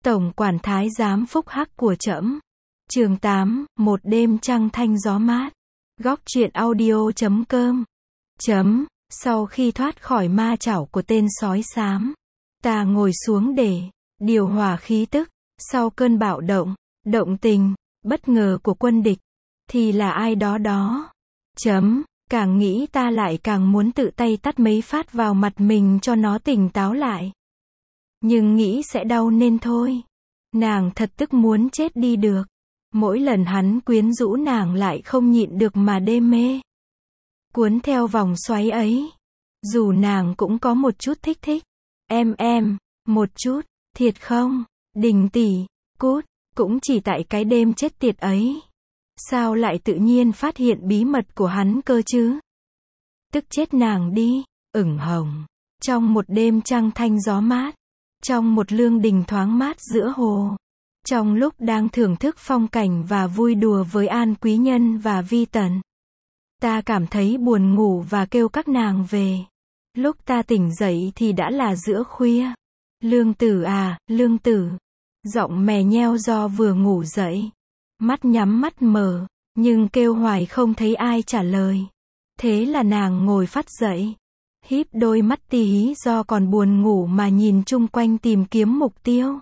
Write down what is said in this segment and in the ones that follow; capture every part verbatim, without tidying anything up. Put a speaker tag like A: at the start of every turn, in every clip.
A: Tổng quản thái giám phúc hắc của trẫm. Chương tám, một đêm trăng thanh gió mát. Góc truyện audio chấm com. Chấm, sau khi thoát khỏi ma chảo của tên sói xám, ta ngồi xuống để điều hòa khí tức. Sau cơn bạo động, động tình, bất ngờ của quân địch, thì là ai đó đó. Chấm, càng nghĩ ta lại càng muốn tự tay tát mấy phát vào mặt mình cho nó tỉnh táo lại. Nhưng nghĩ sẽ đau nên thôi. Nàng thật tức muốn chết đi được. Mỗi lần hắn quyến rũ nàng lại không nhịn được mà đê mê. Cuốn theo vòng xoáy ấy. Dù nàng cũng có một chút thích thích. Em em, một chút, thiệt không? Đình tỷ, cút, cũng chỉ tại cái đêm chết tiệt ấy. Sao lại tự nhiên phát hiện bí mật của hắn cơ chứ? Tức chết nàng đi, ửng hồng. Trong một đêm trăng thanh gió mát. Trong một lương đình thoáng mát giữa hồ. Trong lúc đang thưởng thức phong cảnh và vui đùa với An Quý Nhân và Vi Tần. Ta cảm thấy buồn ngủ và kêu các nàng về. Lúc ta tỉnh dậy thì đã là giữa khuya. Lương tử à, lương tử. Giọng mè nheo do vừa ngủ dậy. Mắt nhắm mắt mở, nhưng kêu hoài không thấy ai trả lời. Thế là nàng ngồi phắt dậy. Híp đôi mắt tí hí do còn buồn ngủ mà nhìn chung quanh tìm kiếm mục tiêu.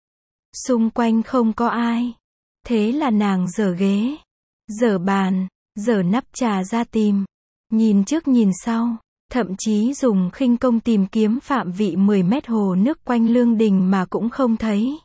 A: Xung quanh không có ai. Thế là nàng giở ghế, giở bàn, giở nắp trà ra tìm. Nhìn trước nhìn sau, thậm chí dùng khinh công tìm kiếm phạm vị mười mét hồ nước quanh lương đình mà cũng không thấy.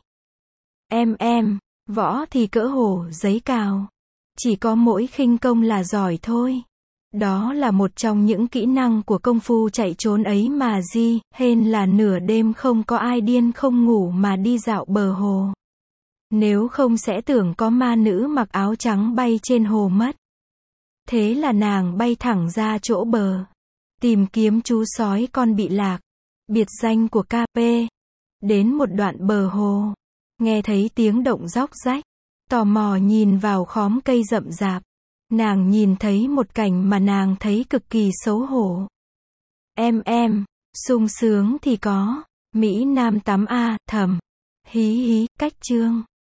A: Em em, võ thì cỡ hổ giấy cào. Chỉ có mỗi khinh công là giỏi thôi. Đó là một trong những kỹ năng của công phu chạy trốn ấy mà Di, hên là nửa đêm không có ai điên không ngủ mà đi dạo bờ hồ. Nếu không sẽ tưởng có ma nữ mặc áo trắng bay trên hồ mất. Thế là nàng bay thẳng ra chỗ bờ. Tìm kiếm chú sói con bị lạc. Biệt danh của ca pê. Đến một đoạn bờ hồ. Nghe thấy tiếng động róc rách. Tò mò nhìn vào khóm cây rậm rạp. Nàng nhìn thấy một cảnh mà nàng thấy cực kỳ xấu hổ. Em em, sung sướng thì có. Mỹ Nam tắm a, thầm. Hí hí, cách chương.